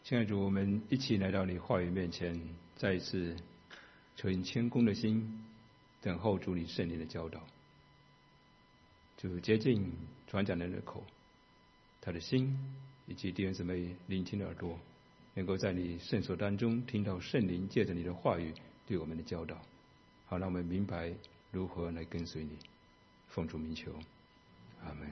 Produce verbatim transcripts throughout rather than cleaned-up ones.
亲爱的主，我们一起来到你话语面前，再一次存谦恭的心，等候主你圣灵的教导。主接近传讲人的口，他的心以及弟兄姊妹聆听的耳朵，能够在你圣所当中听到圣灵借着你的话语对我们的教导，好让我们明白如何来跟随你。奉主名求，阿门。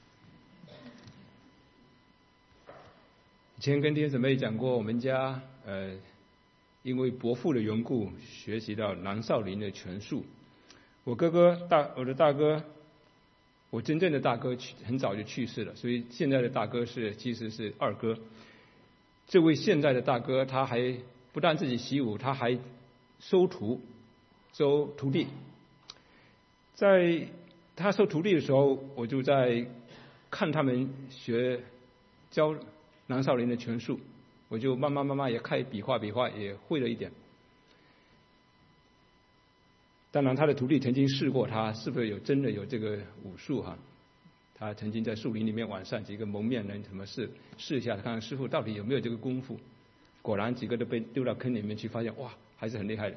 以前跟弟兄姊妹讲过，我们家呃，因为伯父的缘故，学习到南少林的拳术。我哥哥大，我的大哥，我真正的大哥很早就去世了，所以现在的大哥是其实是二哥。这位现在的大哥，他还不但自己习武，他还收徒，收徒弟。在他收徒弟的时候，我就在看他们学教南少林的拳术，我就慢慢慢慢也开比划比划，也会了一点。当然他的徒弟曾经试过他是不是有真的有这个武术哈，他曾经在树林里面晚上几个蒙面人什么试试一下，看看师傅到底有没有这个功夫。果然几个都被丢到坑里面去，发现哇还是很厉害的。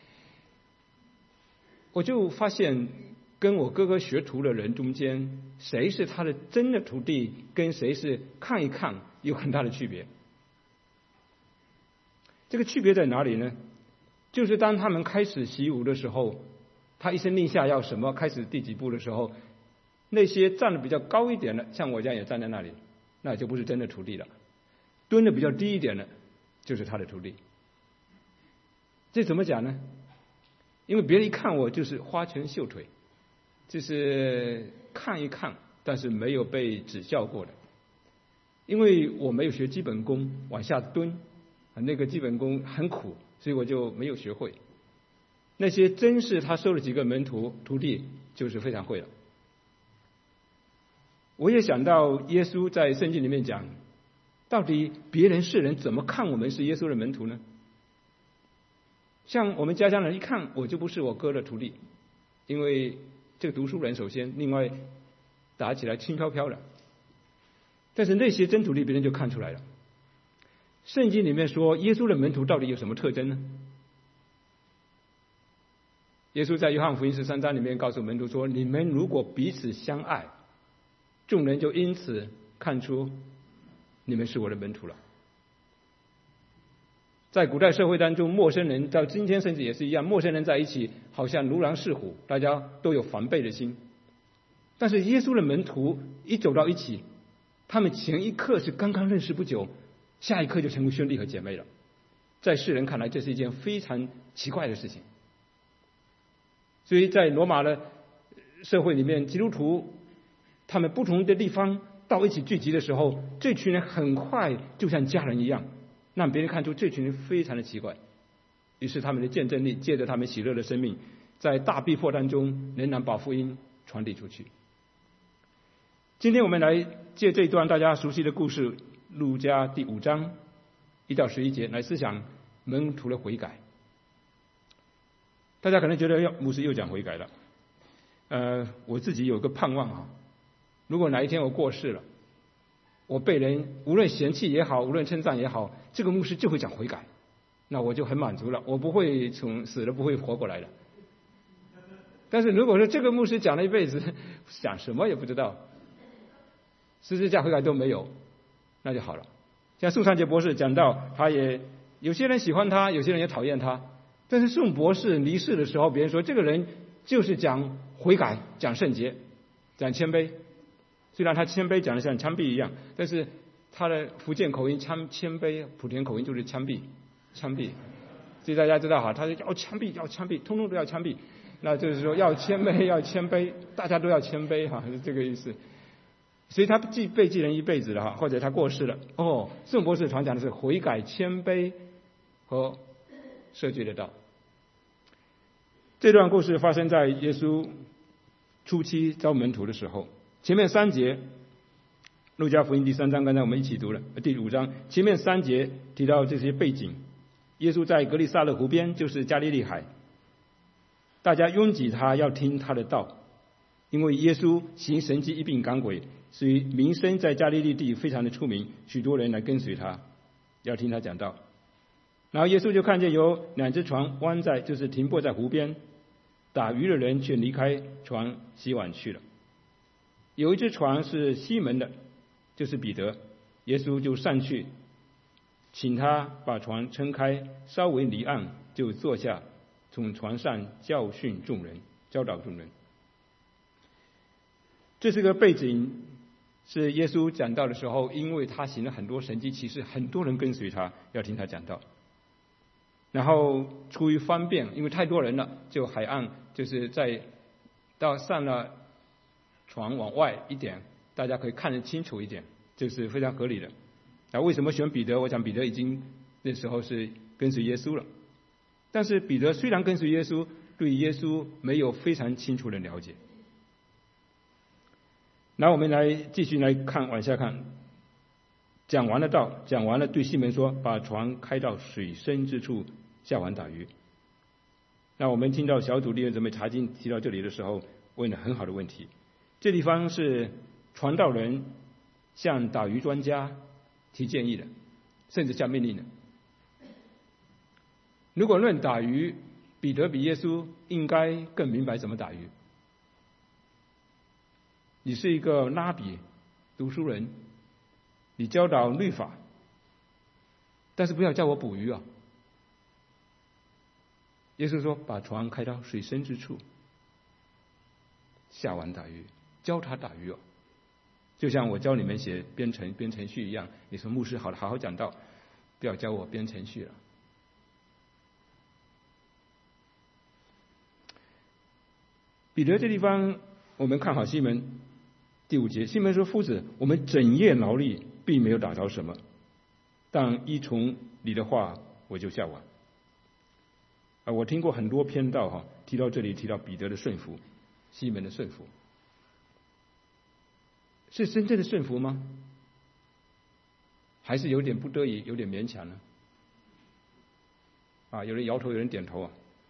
我就发现跟我哥哥学徒的人中间，谁是他的真的徒弟，跟谁是看一看有很大的区别。这个区别在哪里呢？就是当他们开始习武的时候，他一声令下要什么，开始第几步的时候，那些站得比较高一点的，像我这样也站在那里，那就不是真的徒弟了。蹲得比较低一点的，就是他的徒弟。这怎么讲呢？因为别人一看我就是花拳绣腿，就是看一看，但是没有被指教过的。因为我没有学基本功，往下蹲，那个基本功很苦，所以我就没有学会。那些真是他收了几个门徒徒弟，就是非常会了。我也想到耶稣在圣经里面讲，到底别人世人怎么看我们是耶稣的门徒呢？像我们家乡人一看我就不是我哥的徒弟，因为这个读书人首先，另外打起来轻飘飘的。但是那些真徒弟别人就看出来了。圣经里面说耶稣的门徒到底有什么特征呢？耶稣在约翰福音十三章里面告诉门徒说，你们如果彼此相爱，众人就因此看出你们是我的门徒了。在古代社会当中，陌生人到今天甚至也是一样，陌生人在一起好像如狼似虎，大家都有防备的心。但是耶稣的门徒一走到一起，他们前一刻是刚刚认识不久，下一刻就成为兄弟和姐妹了。在世人看来，这是一件非常奇怪的事情。所以在罗马的社会里面，基督徒他们不同的地方到一起聚集的时候，这群人很快就像家人一样，让别人看出这群人非常的奇怪。于是他们的见证力借着他们喜乐的生命，在大逼迫当中仍然把福音传递出去。今天我们来借这一段大家熟悉的故事，路加第五章一到十一节来思想门徒的悔改。大家可能觉得牧师又讲悔改了，呃，我自己有个盼望啊，如果哪一天我过世了，我被人无论嫌弃也好，无论称赞也好，这个牧师就会讲悔改，那我就很满足了，我不会从死了不会活过来的。但是如果说这个牧师讲了一辈子，讲什么也不知道，十字架悔改都没有，那就好了。像宋尚杰博士讲到，他也有些人喜欢他，有些人也讨厌他。但是宋博士离世的时候，别人说这个人就是讲悔改，讲圣洁，讲谦卑。虽然他谦卑讲的像枪毙一样，但是他的福建口音谦谦卑，莆田口音就是枪毙，枪毙。所以大家知道哈，他说要枪毙，要枪毙，通通都要枪毙。那就是说要谦卑，要谦卑，大家都要谦卑哈，是这个意思。所以他记被记人一辈子了哈，或者他过世了。哦，宋博士传讲的是悔改、谦卑和赦罪的道。这段故事发生在耶稣初期招门徒的时候。前面三节，路加福音第三章，刚才我们一起读了第五章，前面三节提到这些背景。耶稣在格利撒勒湖边，就是加利利海，大家拥挤他，要听他的道。因为耶稣行神迹，一并赶鬼，所以名声在加利利地非常的出名，许多人来跟随他。 要听他讲道。然后耶稣就看见有两只船弯在，就是停泊在湖边，打鱼的人却离开船洗碗去了。有一只船是西门的，就是彼得，耶稣就上去，请他把船撑开，稍微离岸，就坐下，从船上教训众人，教导众人。这是个背景，是耶稣讲道的时候，因为他行了很多神迹奇事，很多人跟随他，要听他讲道。然后出于方便，因为太多人了，就海岸就是在到上了船往外一点，大家可以看得清楚一点，这是非常合理的。那为什么选彼得？我想彼得已经那时候是跟随耶稣了，但是彼得虽然跟随耶稣，对耶稣没有非常清楚的了解。然后我们来继续来看，往下看，讲完了道，讲完了，对西门说：“把船开到水深之处，下网打鱼。”那我们听到小组弟兄姊妹查经提到这里的时候，问了很好的问题。这地方是传道人向打鱼专家提建议的，甚至下命令的。如果论打鱼，彼得比耶稣应该更明白怎么打鱼。你是一个拉比读书人，你教导律法，但是不要叫我捕鱼啊！耶稣说：“把船开到水深之处，下网打鱼。”教他打鱼哦，就像我教你们写编程编程序一样。你说牧师好了，好好讲道，不要教我编程序了。彼得这地方，我们看好西门第五节，西门说：“夫子，我们整夜劳力，并没有打着什么，但依从你的话，我就下网。”啊，我听过很多篇道哈，提到这里提到彼得的顺服，西门的顺服。是真正的顺服吗？还是有点不得已，有点勉强呢？啊，有人摇头，有人点头啊。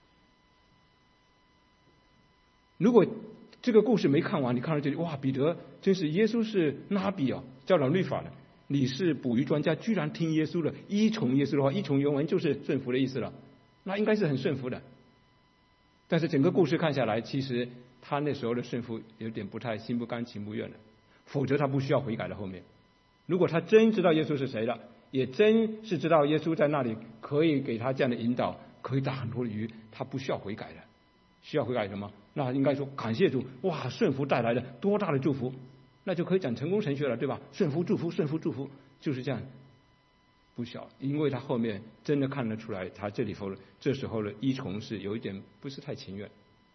如果这个故事没看完，你看到这里，哇，彼得真是耶稣是拉比啊，教导律法的，你是捕鱼专家，居然听耶稣的，依从耶稣的话，依从原文就是顺服的意思了，那应该是很顺服的。但是整个故事看下来，其实他那时候的顺服有点不太心不甘情不愿的。否则他不需要悔改的。后面如果他真知道耶稣是谁了，也真是知道耶稣在那里可以给他这样的引导，可以打很多的鱼，他不需要悔改的。需要悔改什么？那应该说感谢主，哇，顺服带来的多大的祝福，那就可以讲成功神学了，对吧？顺服祝福，顺服祝福，就是这样。不需要，因为他后面真的看得出来，他这里头这时候的依从是有一点不是太情愿。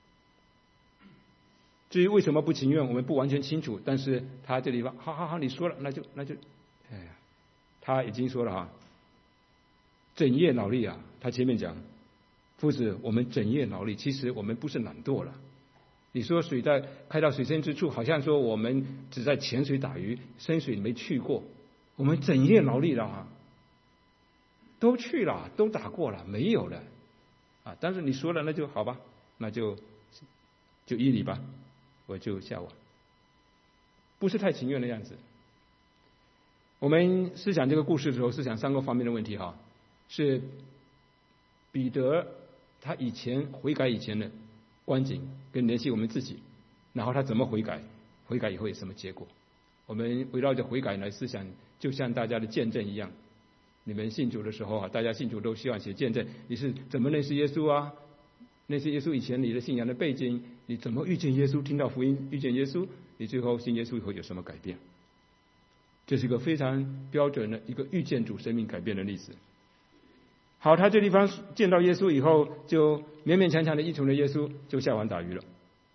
至于为什么不情愿，我们不完全清楚，但是他这地方，好好好，你说了，那就那就，哎呀，他已经说了哈，整夜劳力啊，他前面讲，夫子，我们整夜劳力，其实我们不是懒惰了。你说水在开到水深之处，好像说我们只在潜水打鱼，深水没去过，我们整夜劳力了啊，都去了，都打过了，没有了啊。但是你说了，那就好吧，那就就依你吧。我就下网，不是太情愿的样子。我们思想这个故事的时候，思想三个方面的问题哈，是彼得他以前悔改以前的光景，跟联系我们自己，然后他怎么悔改，悔改以后有什么结果。我们围绕着悔改来思想，就像大家的见证一样。你们信主的时候啊，大家信主都希望写见证，你是怎么认识耶稣啊？那些耶稣以前你的信仰的背景，你怎么遇见耶稣？听到福音遇见耶稣，你最后信耶稣以后有什么改变？这是一个非常标准的一个遇见主生命改变的例子。好，他这地方见到耶稣以后，就勉勉强强的依从了耶稣，就下网打鱼了。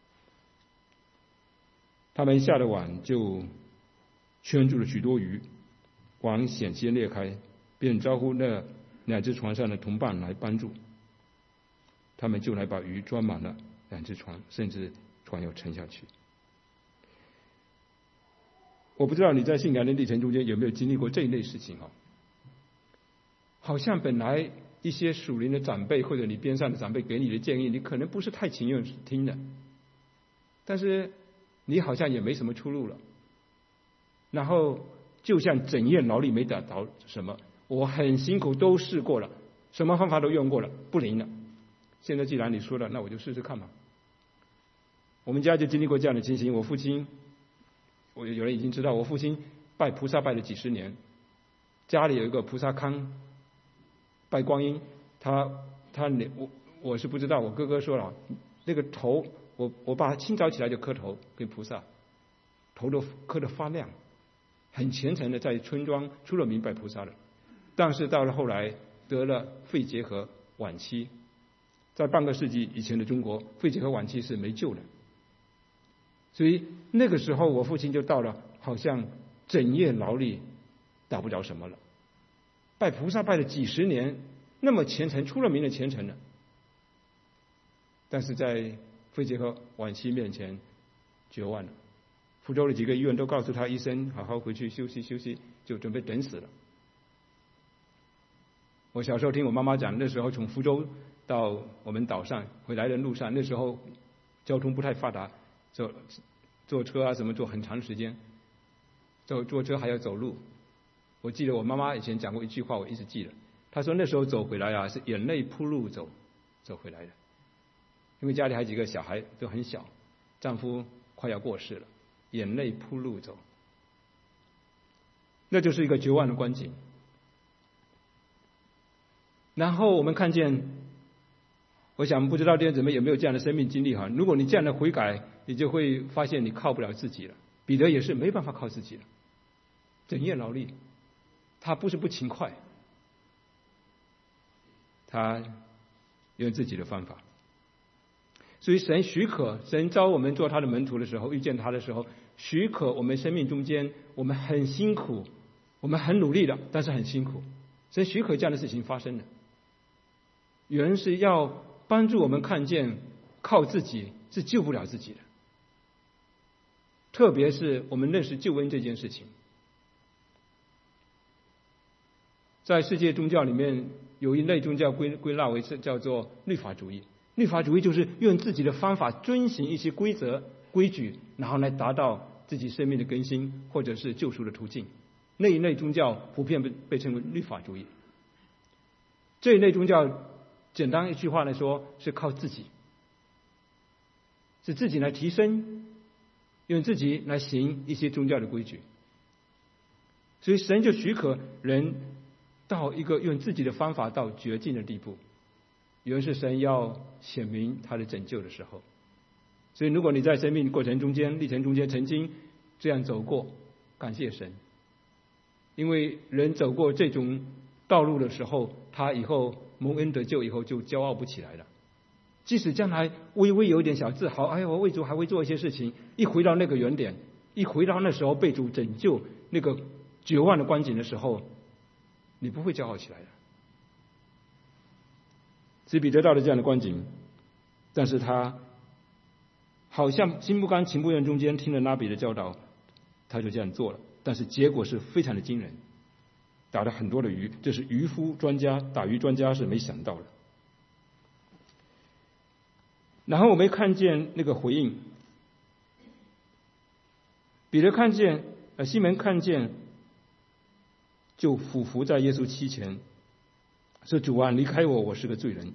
他们下了网就圈住了许多鱼，网险些裂开，便招呼那两只船上的同伴来帮助。他们就来把鱼装满了两只船，甚至船要沉下去。我不知道你在信仰的历程中间有没有经历过这一类事情哈？好像本来一些属灵的长辈或者你边上的长辈给你的建议，你可能不是太情愿听的，但是你好像也没什么出路了。然后就像整夜劳力没打着什么， 我很辛苦，都试过了，什么方法都用过了，不灵了。现在既然你说了，那我就试试看吧。我们家就经历过这样的情形。我父亲，我有人已经知道，我父亲拜菩萨拜了几十年，家里有一个菩萨龛，拜观音。他他我我是不知道，我哥哥说了，那个头，我我爸清早起来就磕头给菩萨，头都磕得发亮，很虔诚的在村庄出了名拜菩萨了。但是到了后来得了肺结核晚期，在半个世纪以前的中国，肺结核晚期是没救的。所以那个时候我父亲就到了好像整夜劳力打不着什么了，拜菩萨拜了几十年，那么虔诚，出了名的虔诚了，但是在肺结核晚期面前绝望了。福州的几个医院都告诉他，医生好好回去休息休息，就准备等死了。我小时候听我妈妈讲，那时候从福州到我们岛上回来的路上，那时候交通不太发达，坐坐车啊什么坐很长时间，坐坐车还要走路。我记得我妈妈以前讲过一句话，我一直记得。她说那时候走回来啊，是眼泪铺路走走回来的，因为家里还有几个小孩都很小，丈夫快要过世了，眼泪铺路走，那就是一个绝望的光景。然后我们看见，我想不知道弟兄姊妹有没有这样的生命经历哈？如果你这样的悔改，你就会发现你靠不了自己了。彼得也是没办法靠自己了，整夜劳力，他不是不勤快，他用自己的方法。所以神许可，神召我们做他的门徒的时候，遇见他的时候，许可我们生命中间我们很辛苦，我们很努力的，但是很辛苦，神许可这样的事情发生的。有人是要帮助我们看见靠自己是救不了自己的，特别是我们认识救恩这件事情。在世界宗教里面有一类宗教归归纳为是叫做律法主义。律法主义就是用自己的方法遵循一些规则规矩，然后来达到自己生命的更新或者是救赎的途径。那一类宗教普遍被被称为律法主义。这一类宗教简单一句话来说，是靠自己，是自己来提升，用自己来行一些宗教的规矩。所以神就许可人到一个用自己的方法到绝境的地步。有人是神要显明他的拯救的时候。所以如果你在生命过程中间历程中间曾经这样走过，感谢神，因为人走过这种道路的时候，他以后蒙恩得救以后就骄傲不起来了。即使将来微微有一点小自豪，哎呀，我为主还会做一些事情，一回到那个原点，一回到那时候被主拯救那个绝望的光景的时候，你不会骄傲起来的。所以彼得到了这样的光景，但是他好像心不甘情不愿中间听了拉比的教导，他就这样做了，但是结果是非常的惊人，打了很多的鱼，这是渔夫专家打鱼专家是没想到的。然后我们看见那个回应，彼得看见呃西门看见，就俯伏在耶稣膝前，说主啊，离开我，我是个罪人。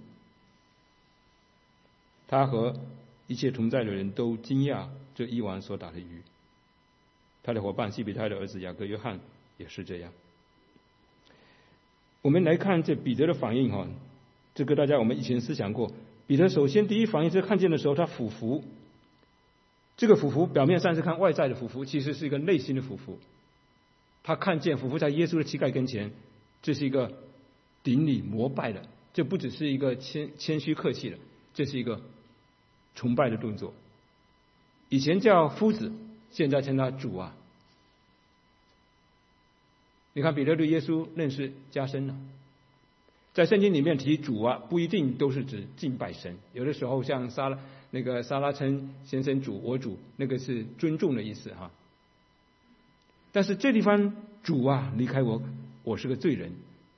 他和一切同在的人都惊讶这一网所打的鱼。他的伙伴西比泰的儿子雅各约翰也是这样。我们来看这彼得的反应哈，这个大家我们以前思想过。彼得首先第一反应是看见的时候他俯伏，这个俯伏表面上是看外在的俯伏，其实是一个内心的俯伏。他看见俯伏在耶稣的膝盖跟前，这是一个顶礼膜拜的，这不只是一个谦谦虚客气的，这是一个崇拜的动作。以前叫夫子，现在称他主啊。你看彼得对耶稣认识加深了。在圣经里面提主啊，不一定都是指敬拜神，有的时候像撒拉那个撒拉称先生主我主，那个是尊重的意思哈。但是这地方主啊，离开我，我是个罪人。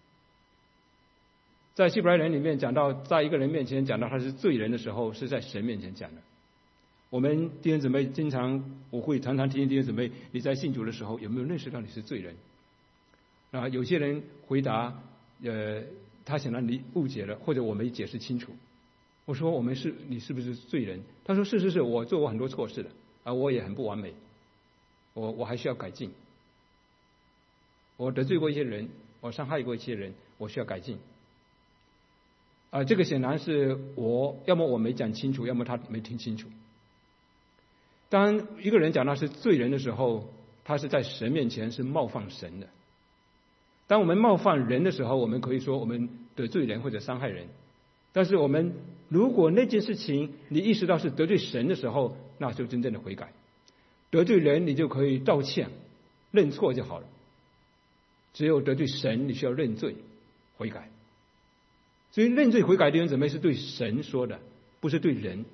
在希伯来人里面讲到，在一个人面前讲到他是罪人的时候，是在神面前讲的。我们弟兄姊妹经常，我会常常提醒弟兄姊妹，你在信主的时候有没有认识到你是罪人？ 啊，有些人回答，呃，他想让你误解了，或者我没解释清楚。我说我们是你是不是罪人？他说是是是，我做过很多错事的，啊，我也很不完美，我我还需要改进。我得罪过一些人，我伤害过一些人，我需要改进。啊，这个显然是我要么我没讲清楚，要么他没听清楚。当一个人讲他是罪人的时候，他是在神面前是冒犯神的。当我们冒犯人的时候，我们可以说我们得罪人或者伤害人。但是我们如果那件事情你意识到是得罪神的时候，那就真正的悔改。得罪人你就可以道歉认错就好了，只有得罪神你需要认罪悔改。所以认罪悔改弟兄姊妹是对神说的，不是对人。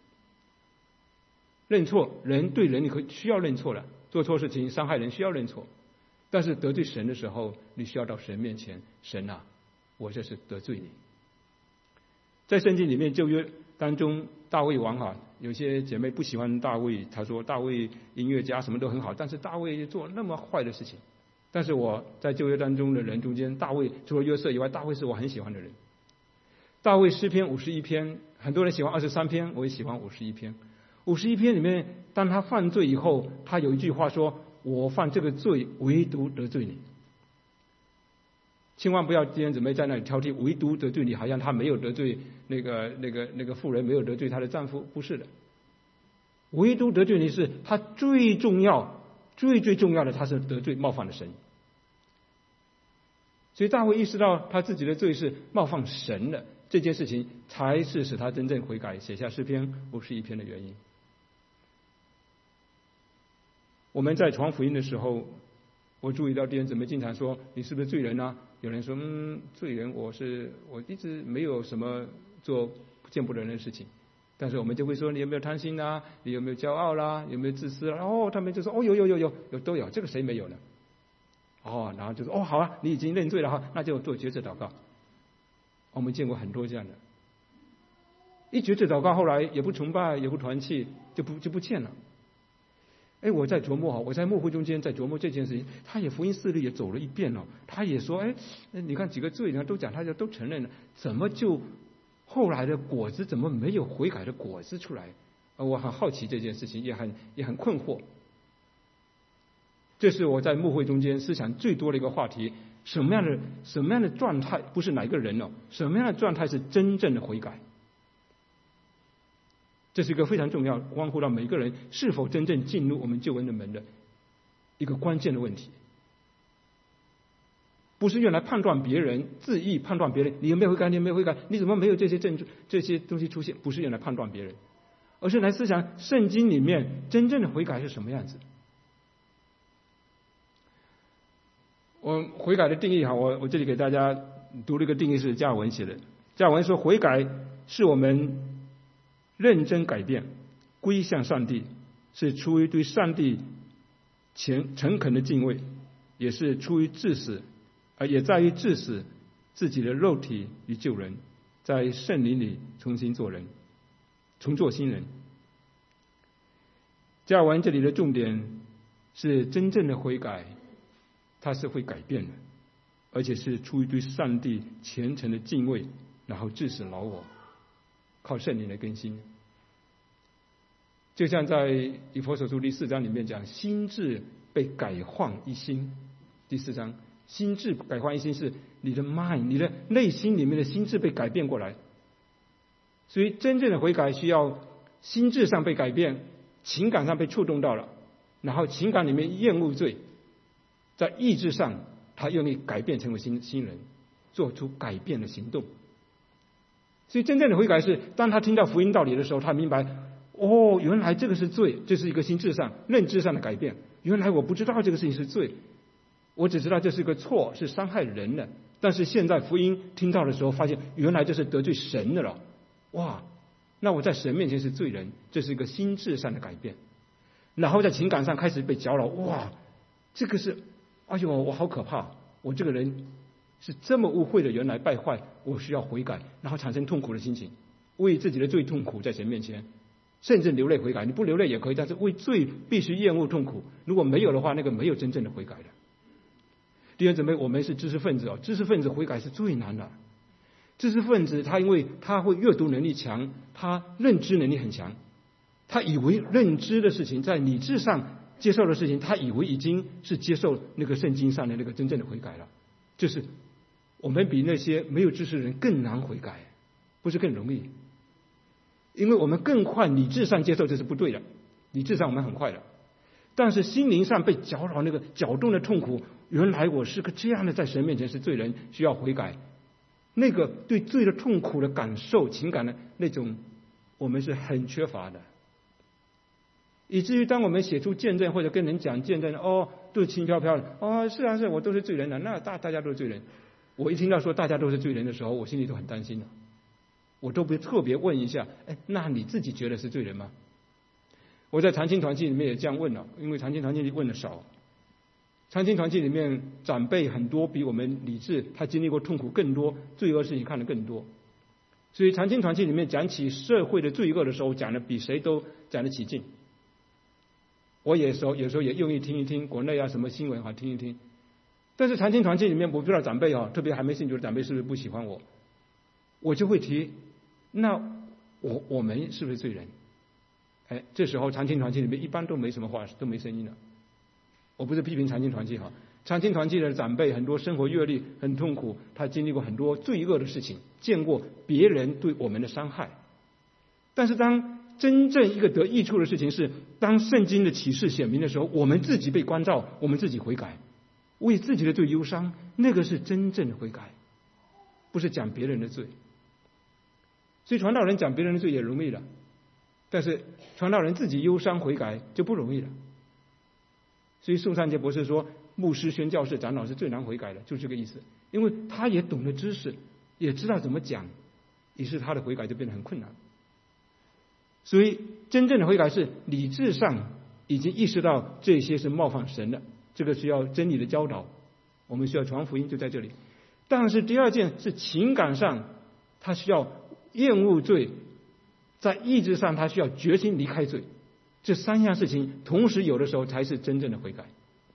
认错人对人你可需要认错了，做错事情伤害人需要认错，但是得罪神的时候你需要到神面前，神啊，我这是得罪你。在圣经里面旧约当中，大卫王啊，有些姐妹不喜欢大卫，她说大卫音乐家什么都很好，但是大卫做那么坏的事情。但是我在旧约当中的人中间，大卫除了约瑟以外，大卫是我很喜欢的人。大卫诗篇五十一篇，很多人喜欢二十三篇，我也喜欢五十一篇。五十一篇里面，当他犯罪以后，他有一句话说：我犯这个罪，唯独得罪你。千万不要弟兄姊妹在那里挑剔，唯独得罪你，好像他没有得罪那个那个那个妇人，没有得罪她的丈夫，不是的。唯独得罪你是他最重要、最最重要的，他是得罪冒犯了神。所以大卫意识到他自己的罪是冒犯神的，这件事情才是使他真正悔改，写下诗篇五十一篇的原因。我们在传福音的时候，我注意到弟兄姊妹经常说：“你是不是罪人啊？”有人说：“嗯，罪人，我是我一直没有什么做见不得人的事情。”但是我们就会说：“你有没有贪心啊？你有没有骄傲啦？有没有自私啊？”哦，他们就说：“哦，有有有有有都有，这个谁没有呢？”哦，然后就说：“哦，好啊，你已经认罪了哈，那就做决志祷告。”我们见过很多这样的，一决志祷告后来也不崇拜，也不团契，就不就不见了。哎，我在琢磨哈，我在牧会中间在琢磨这件事情，他也福音事例也走了一遍了，他也说：“哎，你看几个罪人都讲，他就都承认了，怎么就后来的果子怎么没有悔改的果子出来？”我很好奇这件事情，也很也很困惑。这是我在牧会中间思想最多的一个话题：什么样的什么样的状态，不是哪一个人哦，什么样的状态是真正的悔改？这是一个非常重要，关乎到每个人是否真正进入我们救恩的门的一个关键的问题。不是用来判断别人，自意判断别人，你有没有悔改，你有没有悔改，你怎么没有这些证据，这些东西出现，不是用来判断别人，而是来思想圣经里面真正的悔改是什么样子。我悔改的定义哈，我我这里给大家读了一个定义，是加尔文写的。加尔文说，悔改是我们认真改变，归向上帝，是出于对上帝虔诚恳的敬畏，也是出于致死，而也在于致死自己的肉体与救人，在圣灵里重新做人，重做新人。加尔文这里的重点是真正的悔改，它是会改变的，而且是出于对上帝虔诚的敬畏，然后致死老我，靠圣灵的更新。就像在以弗所书第四章里面讲，心智被改换一新。第四章，心智改换一新是你的 mind， 你的内心里面的心智被改变过来。所以真正的悔改需要心智上被改变，情感上被触动到了，然后情感里面厌恶罪，在意志上他愿意改变成为新新人，做出改变的行动。所以真正的悔改是当他听到福音道理的时候，他明白，哦，原来这个是罪，这是一个心智上认知上的改变。原来我不知道这个事情是罪，我只知道这是个错，是伤害人的。但是现在福音听到的时候，发现原来这是得罪神的了。哇，那我在神面前是罪人，这是一个心智上的改变。然后在情感上开始被搅扰，哇，这个是，哎呦，我好可怕，我这个人是这么污秽的，原来败坏，我需要悔改，然后产生痛苦的心情，为自己的罪痛苦在神面前，甚至流泪悔改。你不流泪也可以，但是为罪必须厌恶痛苦，如果没有的话，那个没有真正的悔改的。 弟兄姊妹，我们是知识分子哦，知识分子悔改是最难的。知识分子他因为他会阅读能力强，他认知能力很强，他以为认知的事情，在理智上接受的事情，他以为已经是接受那个圣经上的那个真正的悔改了。就是我们比那些没有知识的人更难悔改，不是更容易，因为我们更快理智上接受这是不对的，理智上我们很快的，但是心灵上被搅扰那个搅动的痛苦，原来我是个这样的，在神面前是罪人，需要悔改，那个对罪的痛苦的感受情感的那种，我们是很缺乏的。以至于当我们写出见证或者跟人讲见证，哦，都是轻飘飘的，哦，是啊是啊，我都是罪人的，那大大家都是罪人。我一听到说大家都是罪人的时候，我心里都很担心了，我都不特别问一下，哎，那你自己觉得是罪人吗？我在长青团契里面也这样问了，因为长青团契里问的少，长青团契里面长辈很多，比我们理智，他经历过痛苦更多，罪恶事情看得更多，所以长青团契里面讲起社会的罪恶的时候，讲的比谁都讲得起劲。我有时候有时候也愿意听一听国内啊什么新闻哈，听一听。但是长青团契里面，我不知道长辈啊，特别还没信主的长辈是不是不喜欢我，我就会提，那我我们是不是罪人？哎，这时候长青团契里面一般都没什么话，都没声音了。我不是批评长青团契哈，长青团契的长辈很多生活阅历很痛苦，他经历过很多罪恶的事情，见过别人对我们的伤害。但是当真正一个得益处的事情是，当圣经的启示显明的时候，我们自己被关照，我们自己悔改，为自己的罪忧伤，那个是真正的悔改，不是讲别人的罪。所以传道人讲别人的罪也容易了，但是传道人自己忧伤悔改就不容易了。所以宋三杰博士说，牧师、宣教士、长老是最难悔改的，就是这个意思。因为他也懂得知识，也知道怎么讲，于是他的悔改就变得很困难。所以真正的悔改是理智上已经意识到这些是冒犯神的，这个需要真理的教导，我们需要传福音就在这里。但是第二件是情感上，他需要厌恶罪，在意志上他需要决心离开罪，这三样事情同时有的时候才是真正的悔改。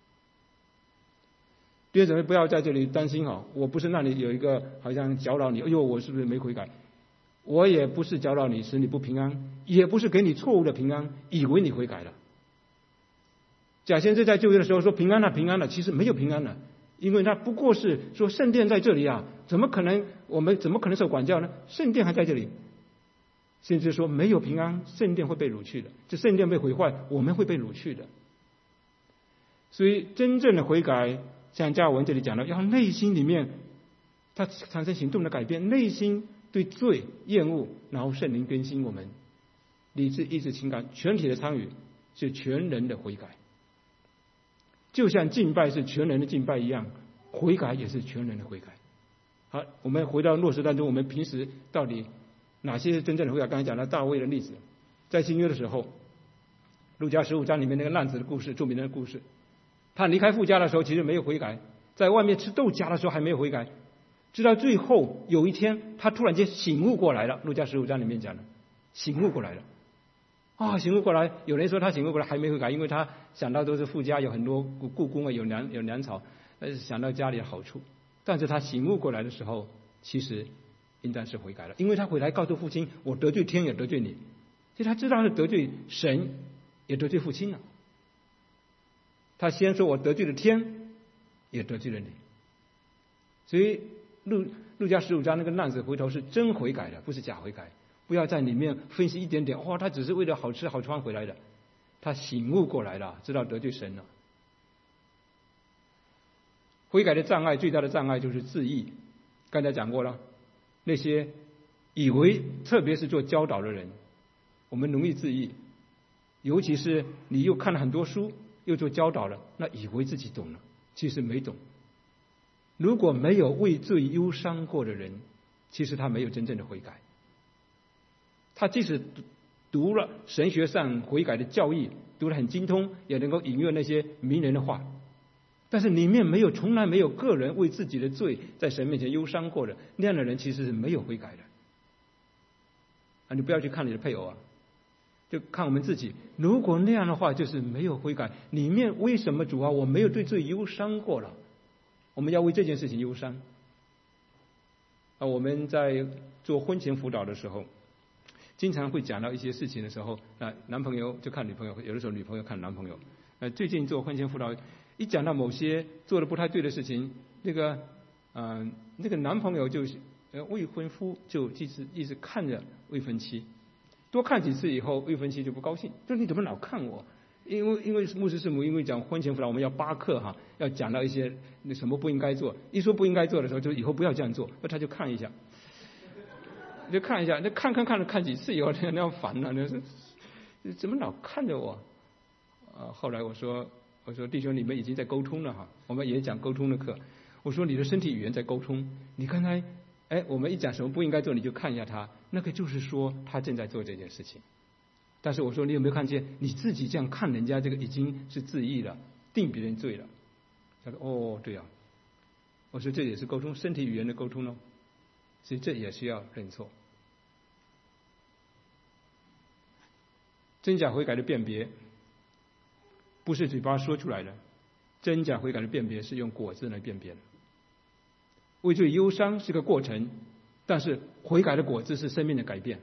弟兄姊妹，不要在这里担心哈，我不是那里有一个好像搅扰你，哎呦我是不是没悔改，我也不是搅扰你使你不平安，也不是给你错误的平安，以为你悔改了。贾先生在就业的时候说平安了平安了，其实没有平安了，因为他不过是说圣殿在这里啊，怎么可能我们怎么可能受管教呢？圣殿还在这里，甚至说没有平安，圣殿会被掳去的，这圣殿被毁坏，我们会被掳去的。所以真正的悔改，像加尔文这里讲的，要内心里面它产生行动的改变，内心对罪厌恶，然后圣灵更新我们，理智、意志、情感全体的参与，是全人的悔改。就像敬拜是全人的敬拜一样，悔改也是全人的悔改。好，我们回到落实当中，我们平时到底哪些是真正的悔改？刚才讲到大卫的例子，在新约的时候，路加十五章里面那个浪子的故事，著名的故事，他离开父家的时候其实没有悔改，在外面吃豆荚的时候还没有悔改，直到最后有一天他突然间醒悟过来了，路加十五章里面讲的醒悟过来了啊、哦，醒悟过来，有人说他醒悟过来还没悔改，因为他想到都是父家有很多故宫啊，有粮有粮草，呃，想到家里的好处。但是他醒悟过来的时候，其实应当是悔改了，因为他回来告诉父亲，我得罪天也得罪你，所以他知道是得罪神也得罪父亲了。他先说我得罪了天，也得罪了你。所以路路加十五章那个浪子回头是真悔改的，不是假悔改。不要在里面分析一点点，哇，他只是为了好吃好穿回来的。他醒悟过来了，知道得罪神了。悔改的障碍，最大的障碍就是自义。刚才讲过了，那些以为，特别是做教导的人，我们容易自义，尤其是你又看了很多书，又做教导了，那以为自己懂了，其实没懂。如果没有为罪忧伤过的人，其实他没有真正的悔改。他即使读了神学上悔改的教义，读得很精通，也能够引用那些名人的话，但是里面没有，从来没有个人为自己的罪在神面前忧伤过的，那样的人其实是没有悔改的。啊，你不要去看你的配偶啊，就看我们自己。如果那样的话，就是没有悔改。里面为什么主啊，我没有对罪忧伤过了？ 我们要为这件事情忧伤。啊，我们在做婚前辅导的时候，经常会讲到一些事情的时候，啊，男朋友就看女朋友，有的时候女朋友看男朋友。呃，最近做婚前辅导，一讲到某些做的不太对的事情，那个，嗯、呃，那个男朋友就呃未婚夫就一直一直看着未婚妻，多看几次以后，未婚妻就不高兴，就你怎么老看我？因为因为牧师师母因为讲婚前辅导，我们要八课哈，要讲到一些那什么不应该做，一说不应该做的时候，就以后不要这样做，那他就看一下，就看一下，那看看看了看几次以后，那样烦了，那是怎么老看着我？啊，后来我说我说弟兄，你们已经在沟通了哈，我们也讲沟通的课，我说你的身体语言在沟通，你刚才哎我们一讲什么不应该做，你就看一下他，那个就是说他正在做这件事情。但是我说你有没有看见你自己这样看人家，这个已经是自义了，定别人罪了。他说哦对啊，我说这也是沟通，身体语言的沟通哦，所以这也是要认错。真假悔改的辨别不是嘴巴说出来的，真假悔改的辨别是用果子来辨别的。为罪忧伤是个过程，但是悔改的果子是生命的改变。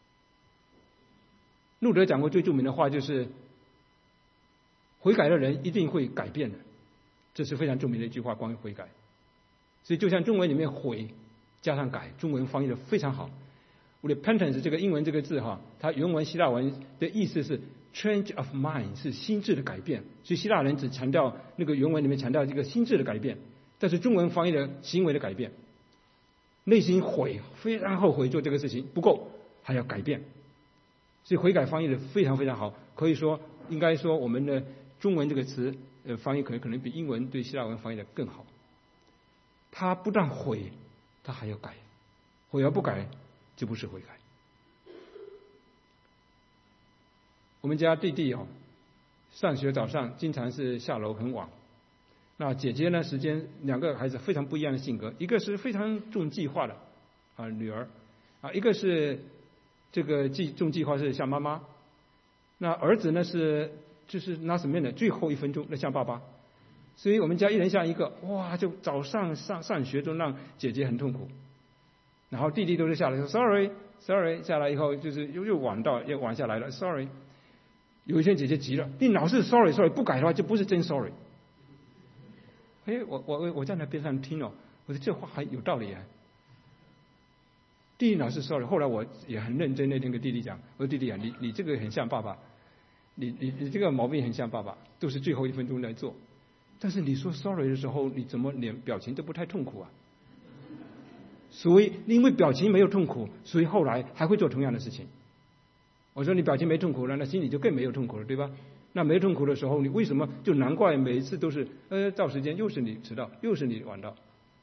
路德讲过最著名的话，就是悔改的人一定会改变的，这是非常著名的一句话，关于悔改。所以就像中文里面悔加上改，中文翻译的非常好。repentance 这个英文这个字哈，它原文希腊文的意思是 change of mind， 是心智的改变，所以希腊人只强调那个原文里面强调这个心智的改变，但是中文翻译的行为的改变，内心悔非常后悔做这个事情不够，还要改变。所以悔改翻译的非常非常好，可以说应该说我们的中文这个词呃翻译可能可能比英文对希腊文翻译的更好。他不但悔，他还要改，悔而不改就不是悔改。我们家弟弟哦，上学早上经常是下楼很晚，那姐姐呢时间两个孩子非常不一样的性格，一个是非常重计划的啊女儿啊，一个是这个计重计划是像妈妈，那儿子呢是就是拿什么的最后一分钟那像爸爸，所以我们家一人像一个，哇，就早上上上学就让姐姐很痛苦，然后弟弟都是下来说 sorry sorry， 下来以后就是又又晚到又晚下来了 sorry， 有一天姐姐急了，你老是 sorry sorry 不改的话就不是真 sorry。哎，我我我站在边上听哦，我说这话还有道理啊。弟弟老是 sorry， 后来我也很认真那天跟弟弟讲，我说弟弟啊，你你这个很像爸爸，你你你这个毛病很像爸爸，都是最后一分钟来做，但是你说 sorry 的时候，你怎么连表情都不太痛苦啊？所以因为表情没有痛苦，所以后来还会做同样的事情。我说你表情没痛苦了，那心里就更没有痛苦了，对吧？那没痛苦的时候，你为什么就难怪每一次都是呃到时间又是你迟到，又是你晚到？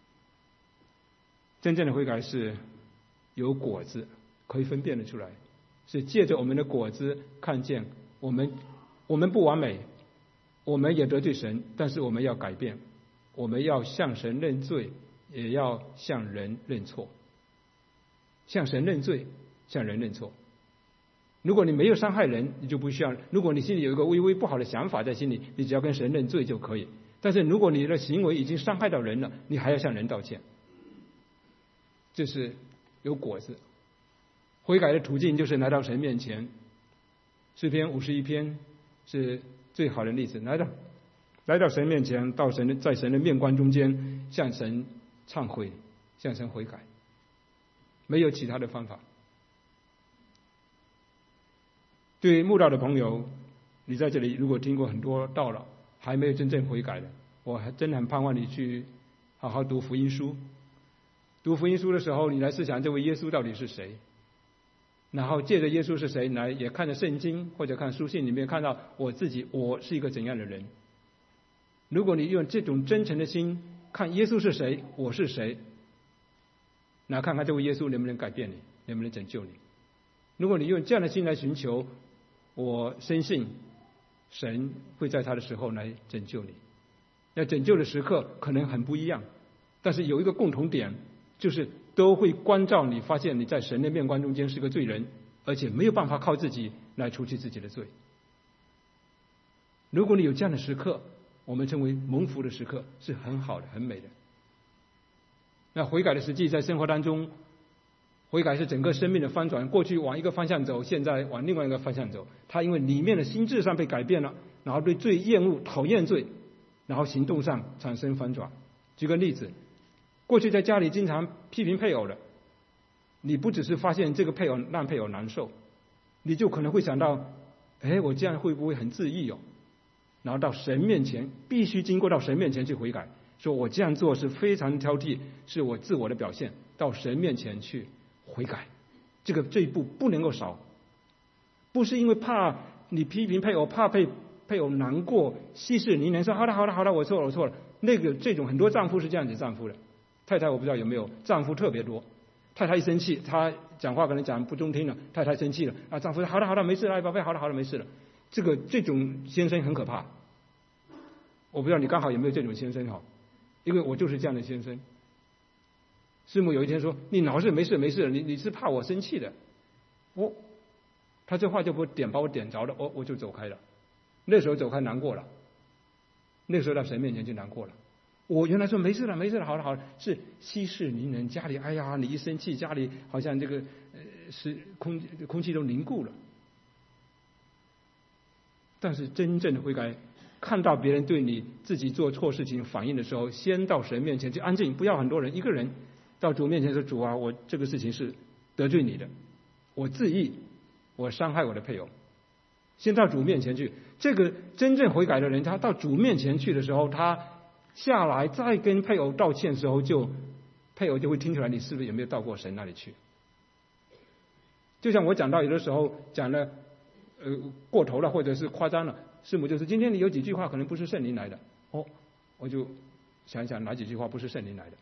真正的悔改是有果子可以分辨得出来，是借着我们的果子看见我们我们不完美，我们也得罪神，但是我们要改变，我们要向神认罪，也要向人认错。向神认罪，向人认错。如果你没有伤害人，你就不需要；如果你心里有一个微微不好的想法在心里，你只要跟神认罪就可以。但是如果你的行为已经伤害到人了，你还要向人道歉，这是有果子。悔改的途径就是来到神面前。诗篇五十一篇是最好的例子，来到来到神面前，到神的在神的面光中间，向神忏悔，向神悔改，没有其他的方法。对于慕道的朋友，你在这里如果听过很多道了，还没有真正悔改的，我还真的很盼望你去好好读福音书。读福音书的时候，你来思想这位耶稣到底是谁，然后借着耶稣是谁来也看着圣经或者看书信里面看到我自己，我是一个怎样的人。如果你用这种真诚的心看耶稣是谁，我是谁，那看看这位耶稣能不能改变你，能不能拯救你。如果你用这样的心来寻求，我深信神会在他的时候来拯救你。那拯救的时刻可能很不一样，但是有一个共同点，就是都会关照你，发现你在神的面光中间是个罪人，而且没有办法靠自己来除去自己的罪。如果你有这样的时刻， 我们称为蒙福的时刻，是很好的、很美的。那悔改的实际在生活当中，悔改是整个生命的翻转，过去往一个方向走，现在往另外一个方向走。他因为里面的心智上被改变了，然后对罪厌恶、讨厌罪，然后行动上产生翻转。举个例子，过去在家里经常批评配偶的，你不只是发现这个配偶让配偶难受，你就可能会想到，哎，我这样会不会很自义哦？然后到神面前，必须经过到神面前去悔改，说我这样做是非常挑剔，是我自我的表现，到神面前去悔改，这个这一步不能够少。不是因为怕你批评配偶，怕配配偶难过，息事宁人，说好了好了好了，我错了我错了。那个这种很多丈夫是这样子丈夫的，太太我不知道有没有，丈夫特别多。太太一生气，他讲话可能讲不中听了，太太生气了啊，丈夫说好了好了没事了，宝贝好了好了没事了。这个这种先生很可怕，我不知道你刚好有没有这种先生哈，因为我就是这样的先生。师母有一天说：“你老是没事没事，你你是怕我生气的。”我，他这话就不点把我点着了，我我就走开了。那时候走开难过了，那时候到神面前就难过了。我原来说没事了，没事了，好了好了，是息事宁人。家里，哎呀，你一生气，家里好像这个呃是空空气都凝固了。但是真正的悔改，看到别人对你自己做错事情反应的时候，先到神面前去安静，不要很多人，一个人到主面前说：“主啊，我这个事情是得罪你的，我自义，我伤害我的配偶。”先到主面前去。这个真正悔改的人，他到主面前去的时候，他下来再跟配偶道歉的时候，就配偶就会听出来你是不是有没有到过神那里去。就像我讲到有的时候讲了呃过头了，或者是夸张了，师母就是今天你有几句话可能不是圣灵来的，哦，我就想一想哪几句话不是圣灵来的。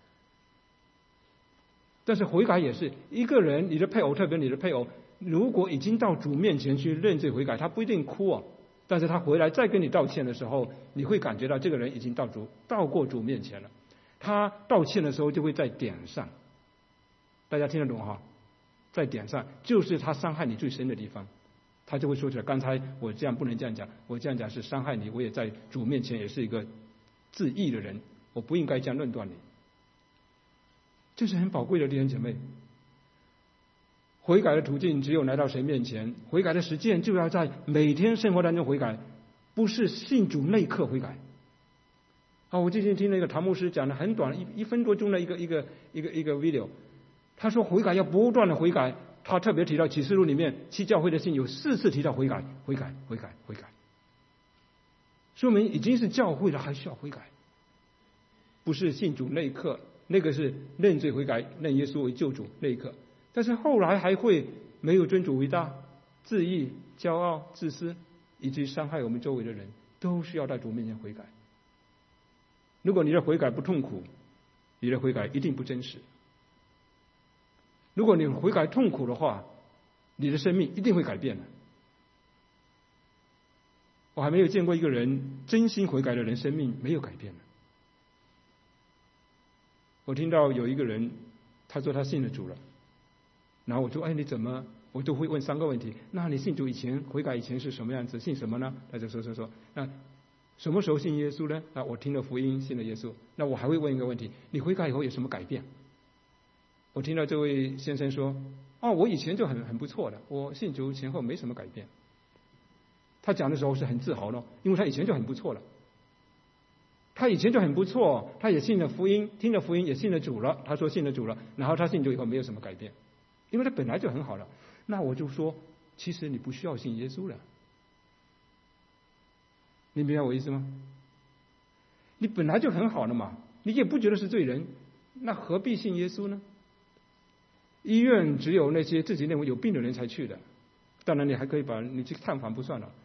但是悔改也是一个人，你的配偶，特别你的配偶，如果已经到主面前去认罪悔改，他不一定哭哦，但是他回来再跟你道歉的时候，你会感觉到这个人已经到主到过主面前了。他道歉的时候就会在点上，大家听得懂哈？在点上就是他伤害你最深的地方，他就会说出来：刚才我这样不能这样讲，我这样讲是伤害你，我也在主面前也是一个自义的人，我不应该这样论断你。这是很宝贵的弟兄姐妹。悔改的途径只有来到神面前，悔改的实践就要在每天生活当中悔改，不是信主那一刻悔改。啊，我最近听那个唐牧师讲的很短，一一分多钟的一个一个一个一个 video， 他说悔改要不断的悔改，他特别提到启示录里面七教会的信有四次提到悔改，悔改，悔改，悔改，说明已经是教会了，还需要悔改，不是信主那一刻，那个是认罪悔改，认耶稣为救主那一刻。但是后来还会没有尊主为大，自义、骄傲、自私，以至于伤害我们周围的人，都需要在主面前悔改。如果你的悔改不痛苦，你的悔改一定不真实。如果你悔改痛苦的话，你的生命一定会改变的。我还没有见过一个人真心悔改的人生命没有改变的。我听到有一个人他说他信了主了，然后我说：“哎，你怎么？”我都会问三个问题。那你信主以前悔改以前是什么样子？信什么呢？他就说说说。那什么时候信耶稣呢？啊，我听了福音，信了耶稣。那我还会问一个问题：你悔改以后有什么改变？我听到这位先生说：“哦，我以前就很很不错的，我信主前后没什么改变。”他讲的时候是很自豪的，因为他以前就很不错了。他以前就很不错，他也信了福音，听了福音也信了主了。他说信了主了，然后他信主以后没有什么改变，因为他本来就很好了。那我就说，其实你不需要信耶稣了。你明白我意思吗？你本来就很好了嘛，你也不觉得是罪人，那何必信耶稣呢？医院只有那些自己认为有病的人才去的，当然你还可以把你去探访不算了。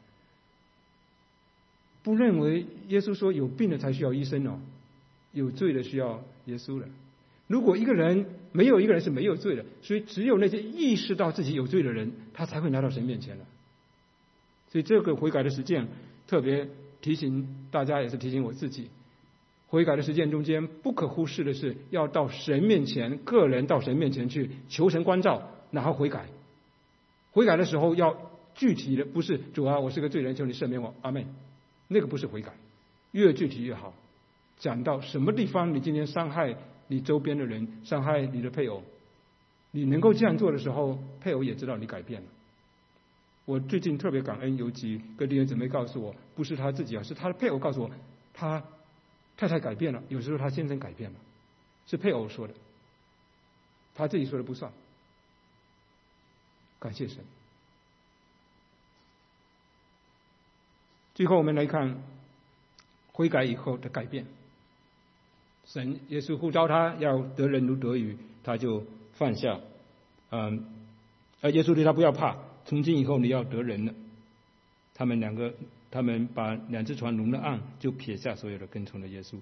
不认为耶稣说有病的才需要医生哦，有罪的需要耶稣的。如果一个人没有一个人是没有罪的，所以只有那些意识到自己有罪的人，他才会来到神面前的。所以这个悔改的实践，特别提醒大家，也是提醒我自己，悔改的实践中间不可忽视的是要到神面前，个人到神面前去求神关照，然后悔改。悔改的时候要具体的，不是主啊，我是个罪人，求你赦免我，阿们。那个不是悔改， 越具体越好。讲到什么地方你今天伤害你周边的人，伤害你的配偶，你能够这样做的时候，配偶也知道你改变了。我最近特别感恩，有几个弟兄姊妹告诉我，不是他自己啊，是他的配偶告诉我，他太太改变了，有时候他先生改变了，是配偶说的，他自己说的不算。感谢神。最后我们来看悔改以后的改变。神耶稣呼召他要得人如得鱼，他就放下，嗯，而耶稣对他不要怕，从今以后你要得人了。他们两个，他们把两只船拢了岸，就撇下所有的，跟从了耶稣。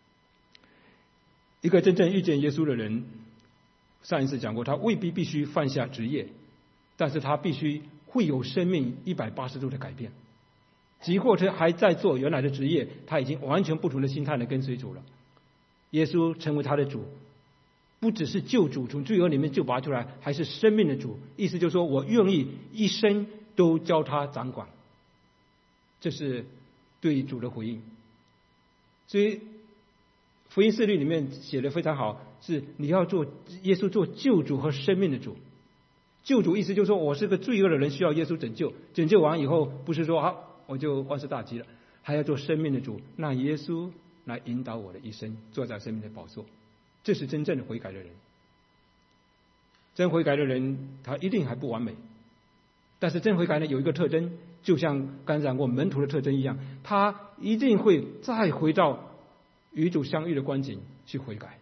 一个真正遇见耶稣的人，上一次讲过，他未必必须放下职业，但是他必须会有生命一百八十度的改变。即或是还在做原来的职业，他已经完全不同的心态来跟随主了。耶稣成为他的主，不只是救主，从罪恶里面救拔出来，还是生命的主。意思就是说，我愿意一生都交他掌管。这是对主的回应。所以福音四律里面写的非常好，是你要做耶稣做救主和生命的主。救主意思就是说，我是个罪恶的人，需要耶稣拯救，拯救完以后不是说好我就万事大吉了，还要做生命的主，让耶稣来引导我的一生，坐在生命的宝座。这是真正的悔改的人。真悔改的人他一定还不完美，但是真悔改呢有一个特征，就像刚才讲过门徒的特征一样，他一定会再回到与主相遇的光景去悔改。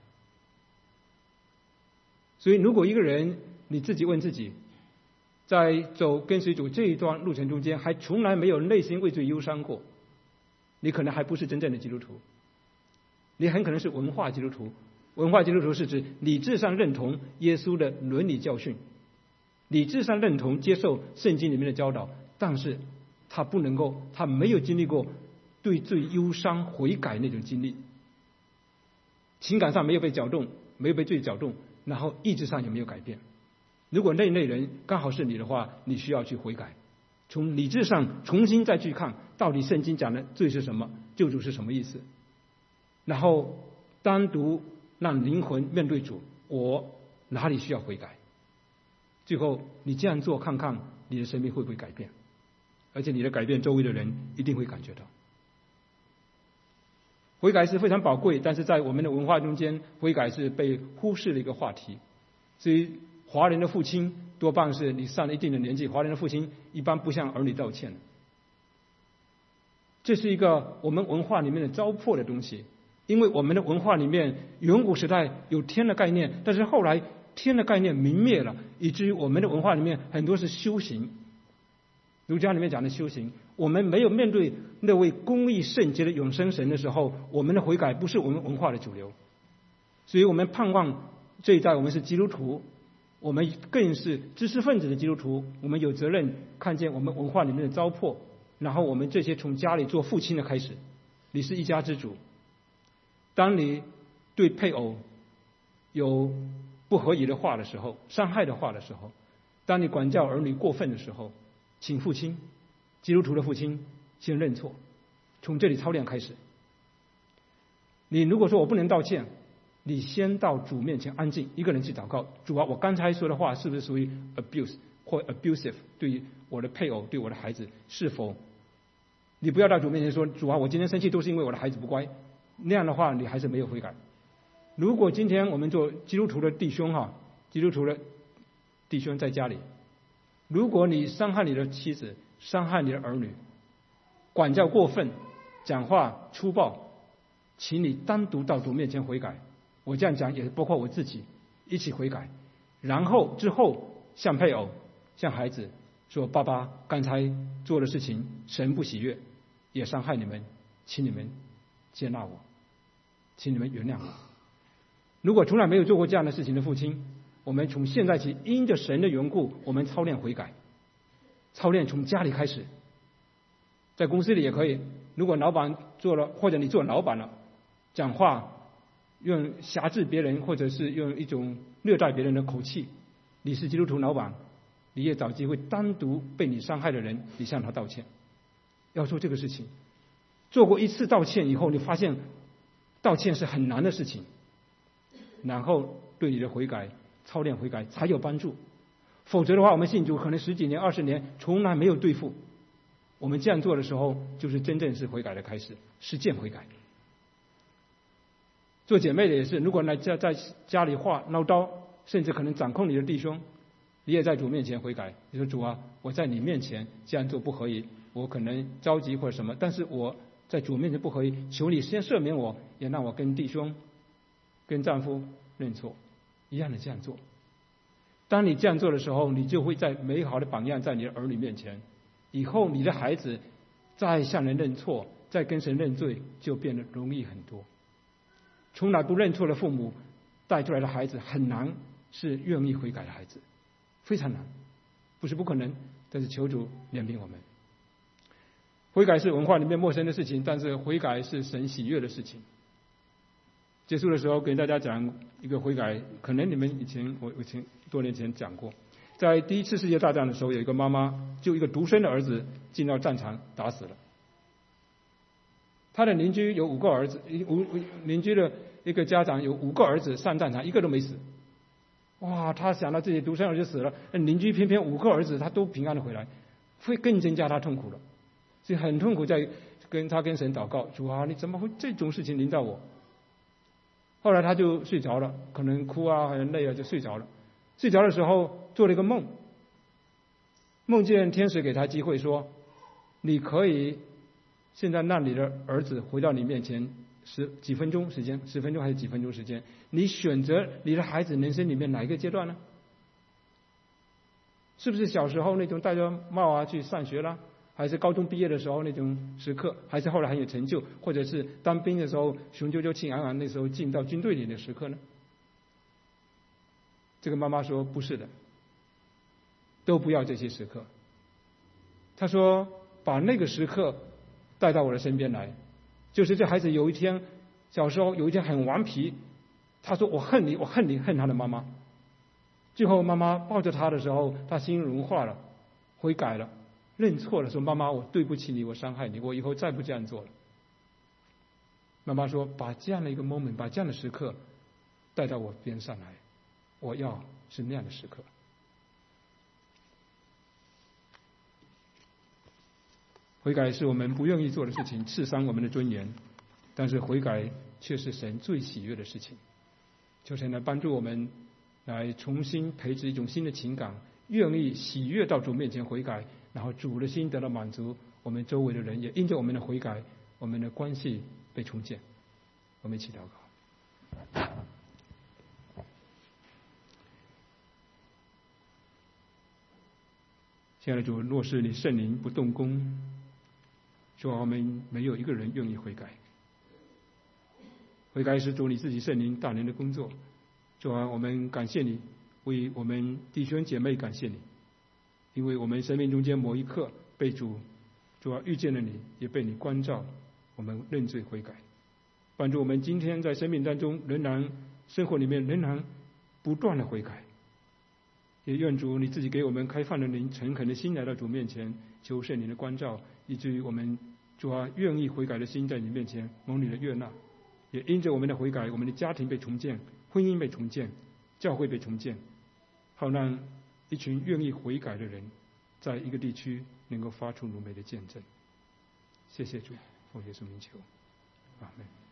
所以如果一个人你自己问自己，在走跟随主这一段路程中间还从来没有内心为罪忧伤过，你可能还不是真正的基督徒，你很可能是文化基督徒。文化基督徒是指理智上认同耶稣的伦理教训，理智上认同接受圣经里面的教导，但是他不能够，他没有经历过对罪忧伤悔改那种经历，情感上没有被搅动，没有被罪搅动，然后意志上也没有改变。如果那类人刚好是你的话，你需要去悔改，从理智上重新再去看到底圣经讲的罪是什么，救主是什么意思，然后单独让灵魂面对主，我哪里需要悔改。最后你这样做看看你的生命会不会改变，而且你的改变周围的人一定会感觉到。悔改是非常宝贵，但是在我们的文化中间，悔改是被忽视的一个话题。所以华人的父亲多半是你上了一定的年纪，华人的父亲一般不向儿女道歉。这是一个我们文化里面的糟粕的东西，因为我们的文化里面远古时代有天的概念，但是后来天的概念泯灭了，以至于我们的文化里面很多是修行。儒家里面讲的修行，我们没有面对那位公义圣洁的永生神的时候，我们的悔改不是我们文化的主流。所以我们盼望这一代我们是基督徒，我们更是知识分子的基督徒，我们有责任看见我们文化里面的糟粕，然后我们这些从家里做父亲的开始，你是一家之主，当你对配偶有不合宜的话的时候，伤害的话的时候，当你管教儿女过分的时候，请父亲，基督徒的父亲先认错，从这里操练开始。你如果说我不能道歉，你先到主面前安静，一个人去祷告，主啊，我刚才说的话是不是属于 abuse 或 abusive， 对于我的配偶，对我的孩子，是否你不要到主面前说，主啊，我今天生气都是因为我的孩子不乖，那样的话你还是没有悔改。如果今天我们做基督徒的弟兄哈，基督徒的弟兄在家里，如果你伤害你的妻子，伤害你的儿女，管教过分，讲话粗暴，请你单独到主面前悔改。我这样讲也包括我自己，一起悔改，然后之后向配偶向孩子说，爸爸刚才做的事情神不喜悦，也伤害你们，请你们接纳我，请你们原谅我。如果从来没有做过这样的事情的父亲，我们从现在起因着神的缘故，我们操练悔改，操练从家里开始，在公司里也可以。如果老板做了，或者你做老板了，讲话用辖制别人，或者是用一种虐待别人的口气，你是基督徒老板，你也找机会单独被你伤害的人，你向他道歉，要做这个事情。 做过一次道歉以后，你发现道歉是很难的事情，然后对你的悔改、操练悔改才有帮助。否则的话，我们信主可能十几年、二十年从来没有对付。我们这样做的时候，就是真正是悔改的开始，实践悔改。做姐妹的也是，如果来家在家里话唠叨，甚至可能掌控你的弟兄，你也在主面前悔改。你说主啊，我在你面前这样做不可以，我可能着急或者什么，但是我在主面前不可以，求你先赦免我，也让我跟弟兄、跟丈夫认错，一样的这样做。当你这样做的时候，你就会在美好的榜样在你的儿女面前，以后你的孩子再向人认错，再跟神认罪，就变得容易很多。从来不认错的父母带出来的孩子很难是愿意悔改的孩子，非常难，不是不可能，但是求主怜悯我们。悔改是文化里面陌生的事情，但是悔改是神喜悦的事情。结束的时候跟大家讲一个悔改，可能你们以前我以前多年前讲过，在第一次世界大战的时候，有一个妈妈就一个独生的儿子进到战场打死了。他的邻居有五个儿子，五邻居的一个家长有五个儿子上战场，一个都没死。哇，他想到自己独生儿子死了，邻居偏偏五个儿子他都平安的回来，会更增加他痛苦了。所以很痛苦，在跟他跟神祷告，主啊，你怎么会这种事情临到我？后来他就睡着了，可能哭啊，很累啊，就睡着了。睡着的时候做了一个梦，梦见天使给他机会说，你可以现在让你的儿子回到你面前十几分钟时间，十分钟还是几分钟时间，你选择你的孩子人生里面哪一个阶段呢？是不是小时候那种戴着帽啊去上学啦，还是高中毕业的时候那种时刻，还是后来很有成就，或者是当兵的时候雄赳赳气昂昂那时候进到军队里的时刻呢？这个妈妈说不是的，都不要这些时刻。她说把那个时刻带到我的身边来，就是这孩子有一天小时候有一天很顽皮，他说我恨你，我恨你，恨他的妈妈。最后妈妈抱着他的时候，他心融化了，悔改了，认错了，说妈妈，我对不起你，我伤害你，我以后再不这样做了。妈妈说把这样的一个 moment， 把这样的时刻带到我边上来，我要是那样的时刻。悔改是我们不愿意做的事情，刺伤我们的尊严，但是悔改却是神最喜悦的事情。求神来帮助我们，来重新培植一种新的情感，愿意喜悦到主面前悔改，然后主的心得到满足，我们周围的人也因着我们的悔改，我们的关系被重建。我们一起祷告。亲爱的主，若是你圣灵不动工，主啊，我们没有一个人愿意悔改。悔改是主你自己圣灵大能的工作。主啊，我们感谢你，为我们弟兄姐妹感谢你，因为我们生命中间某一刻被主主啊遇见了你，也被你关照，我们认罪悔改，帮助我们今天在生命当中仍然生活里面仍然不断的悔改。也愿主你自己给我们开放的灵，诚恳的心来到主面前，求圣灵的关照，以至于我们主啊愿意悔改的心在你面前蒙你的悦纳。也因着我们的悔改，我们的家庭被重建，婚姻被重建，教会被重建，好让一群愿意悔改的人在一个地区能够发出如美的见证。谢谢主，奉耶稣名求，阿们。